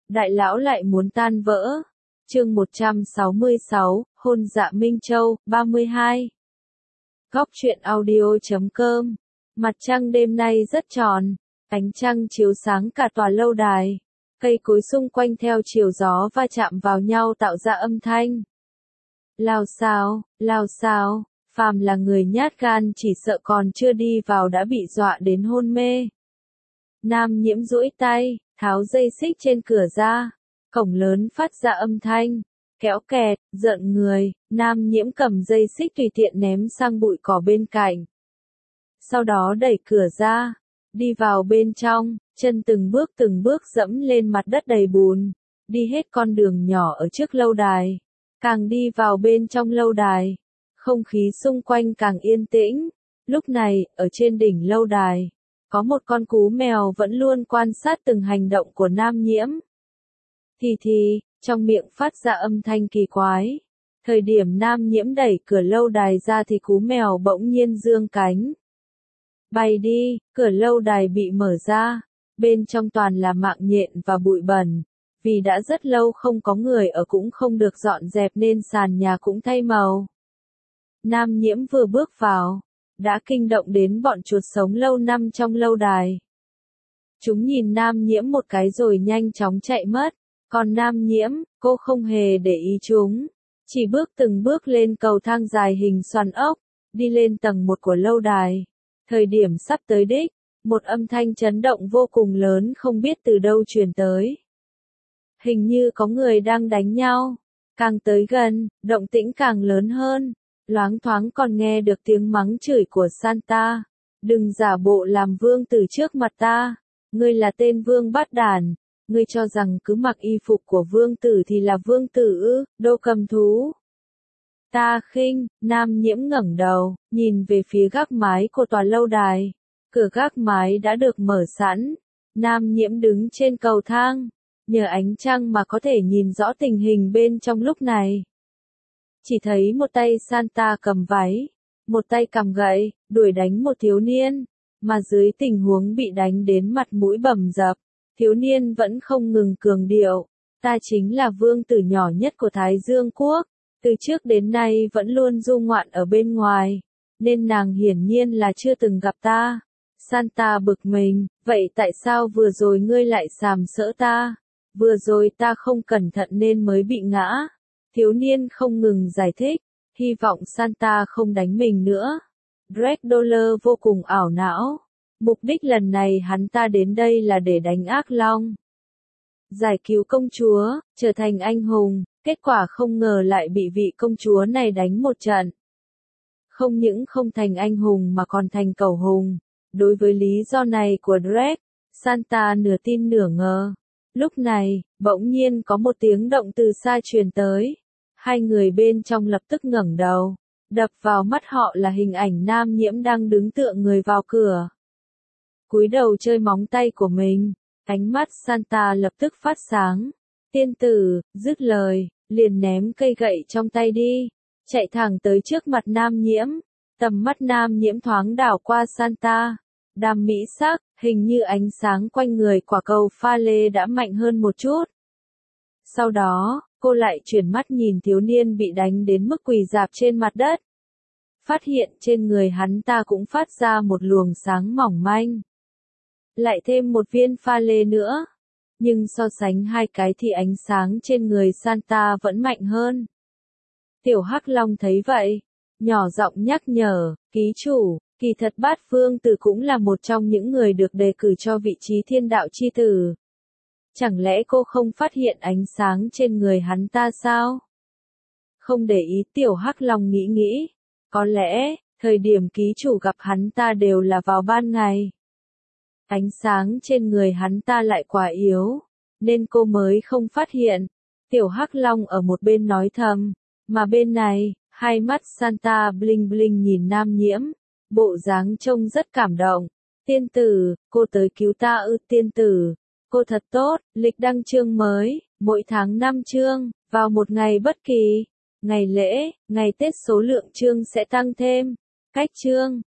Đại lão lại muốn tan vỡ. Chương 166, hôn dạ Minh Châu, 32. Góc truyện audio.com. Mặt trăng đêm nay rất tròn, ánh trăng chiếu sáng cả tòa lâu đài. Cây cối xung quanh theo chiều gió va chạm vào nhau tạo ra âm thanh. Lao xao, phàm là người nhát gan chỉ sợ còn chưa đi vào đã bị dọa đến hôn mê. Nam Nhiễm duỗi tay, tháo dây xích trên cửa ra, cổng lớn phát ra âm thanh, kéo kẹt, giận người, Nam Nhiễm cầm dây xích tùy tiện ném sang bụi cỏ bên cạnh. Sau đó đẩy cửa ra, đi vào bên trong, chân từng bước dẫm lên mặt đất đầy bùn, đi hết con đường nhỏ ở trước lâu đài. Càng đi vào bên trong lâu đài, không khí xung quanh càng yên tĩnh. Lúc này, ở trên đỉnh lâu đài, có một con cú mèo vẫn luôn quan sát từng hành động của Nam Nhiễm. Thì, trong miệng phát ra âm thanh kỳ quái. Thời điểm Nam Nhiễm đẩy cửa lâu đài ra thì cú mèo bỗng nhiên giương cánh. Bay đi, cửa lâu đài bị mở ra, bên trong toàn là mạng nhện và bụi bẩn. Vì đã rất lâu không có người ở cũng không được dọn dẹp nên sàn nhà cũng thay màu. Nam Nhiễm vừa bước vào, đã kinh động đến bọn chuột sống lâu năm trong lâu đài. Chúng nhìn Nam Nhiễm một cái rồi nhanh chóng chạy mất, còn Nam Nhiễm, cô không hề để ý chúng, chỉ từng bước lên cầu thang dài hình xoắn ốc, đi lên tầng 1 của lâu đài. Thời điểm sắp tới đích, một âm thanh chấn động vô cùng lớn không biết từ đâu truyền tới. Hình như có người đang đánh nhau, càng tới gần, động tĩnh càng lớn hơn. Loáng thoáng còn nghe được tiếng mắng chửi của Santa. Đừng giả bộ làm vương tử trước mặt ta. Ngươi là tên vương bát đản. Ngươi cho rằng cứ mặc y phục của vương tử thì là vương tử ư, đồ cầm thú. Ta khinh, Nam Nhiễm ngẩng đầu, nhìn về phía gác mái của tòa lâu đài. Cửa gác mái đã được mở sẵn. Nam Nhiễm đứng trên cầu thang. Nhờ ánh trăng mà có thể nhìn rõ tình hình bên trong lúc này. Chỉ thấy một tay Santa cầm váy, một tay cầm gậy, đuổi đánh một thiếu niên, mà dưới tình huống bị đánh đến mặt mũi bầm dập, thiếu niên vẫn không ngừng cường điệu, ta chính là vương tử nhỏ nhất của Thái Dương Quốc, từ trước đến nay vẫn luôn du ngoạn ở bên ngoài, nên nàng hiển nhiên là chưa từng gặp ta. Santa bực mình, vậy tại sao vừa rồi ngươi lại sàm sỡ ta? Vừa rồi ta không cẩn thận nên mới bị ngã. Thiếu niên không ngừng giải thích, hy vọng Santa không đánh mình nữa. Drake Dollar vô cùng ảo não. Mục đích lần này hắn ta đến đây là để đánh ác long. Giải cứu công chúa, trở thành anh hùng, kết quả không ngờ lại bị vị công chúa này đánh một trận. Không những không thành anh hùng mà còn thành cẩu hùng. Đối với lý do này của Drake, Santa nửa tin nửa ngờ. Lúc này, bỗng nhiên có một tiếng động từ xa truyền tới. Hai người bên trong lập tức ngẩng đầu. Đập vào mắt họ là hình ảnh Nam Nhiễm đang đứng tựa người vào cửa. Cúi đầu chơi móng tay của mình. Ánh mắt Santa lập tức phát sáng. Tiên tử, dứt lời, liền ném cây gậy trong tay đi. Chạy thẳng tới trước mặt Nam Nhiễm. Tầm mắt Nam Nhiễm thoáng đảo qua Santa. Đam mỹ sắc, hình như ánh sáng quanh người quả cầu pha lê đã mạnh hơn một chút. Sau đó, cô lại chuyển mắt nhìn thiếu niên bị đánh đến mức quỳ rạp trên mặt đất. Phát hiện trên người hắn ta cũng phát ra một luồng sáng mỏng manh. Lại thêm một viên pha lê nữa. Nhưng so sánh hai cái thì ánh sáng trên người Santa vẫn mạnh hơn. Tiểu Hắc Long thấy vậy, nhỏ giọng nhắc nhở, ký chủ. Kỳ thật Bát Vương Tử cũng là một trong những người được đề cử cho vị trí thiên đạo chi tử. Chẳng lẽ cô không phát hiện ánh sáng trên người hắn ta sao? Không để ý Tiểu Hắc Long nghĩ. Có lẽ, thời điểm ký chủ gặp hắn ta đều là vào ban ngày. Ánh sáng trên người hắn ta lại quá yếu, nên cô mới không phát hiện. Tiểu Hắc Long ở một bên nói thầm, mà bên này, hai mắt Santa bling bling nhìn Nam Nhiễm. Bộ dáng trông rất cảm động. Tiên tử, cô tới cứu ta ư? Tiên tử, cô thật tốt. Lịch đăng chương mới, mỗi tháng 5 chương, vào một ngày bất kỳ. Ngày lễ, ngày Tết số lượng chương sẽ tăng thêm. Cách chương,